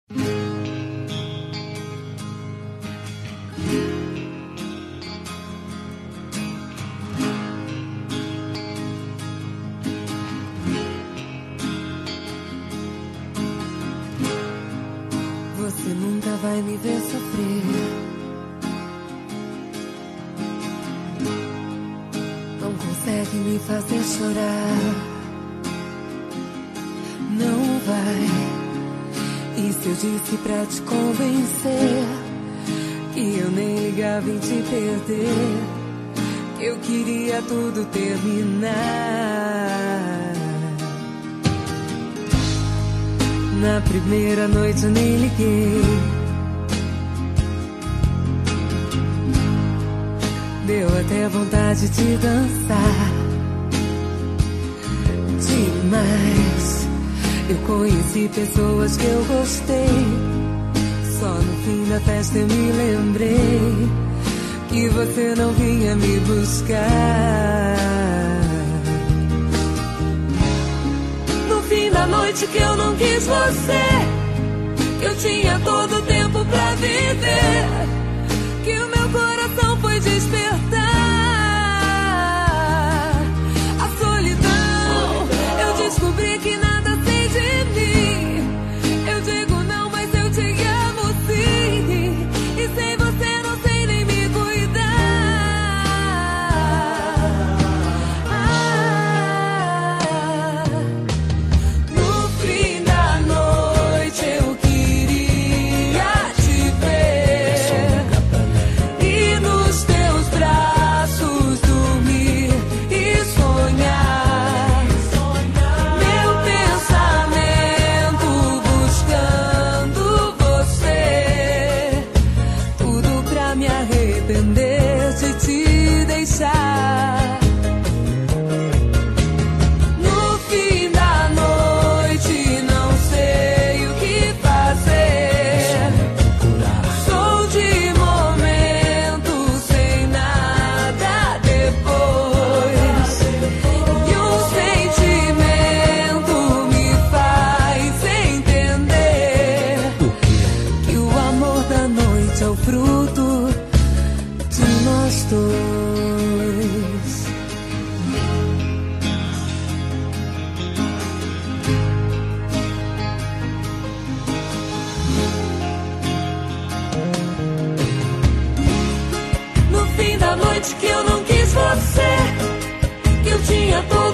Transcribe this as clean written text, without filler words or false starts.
Você nunca vai me ver sofrer. Não consegue me fazer chorar. Não vai. E se eu disse pra te convencer que eu nem ligava em te perder, que eu queria tudo terminar? Na primeira noite eu nem liguei. Deu até vontade de dançar demais. Eu conheci pessoas que eu gostei. Só no fim da festa eu me lembrei que você não vinha me buscar. No fim da noite que eu não quis você, eu tinha todo o tempo pra viver, que o meu coração foi despertar. A solidão, eu descobri que nada sei de mim. Eu digo não, mas eu te amo sim. E sem você não sei nem me cuidar. No fim da noite eu queria te ver e nos teus braços dormir e sonhar. Meu pensamento buscando você, tudo pra me arrepender de te deixar. No fim da noite não sei o que fazer. Sou de momento sem nada depois. E um sentimento me faz entender que o amor da noite é o fruto de nós dois. No fim da noite que eu não quis você, que eu tinha todo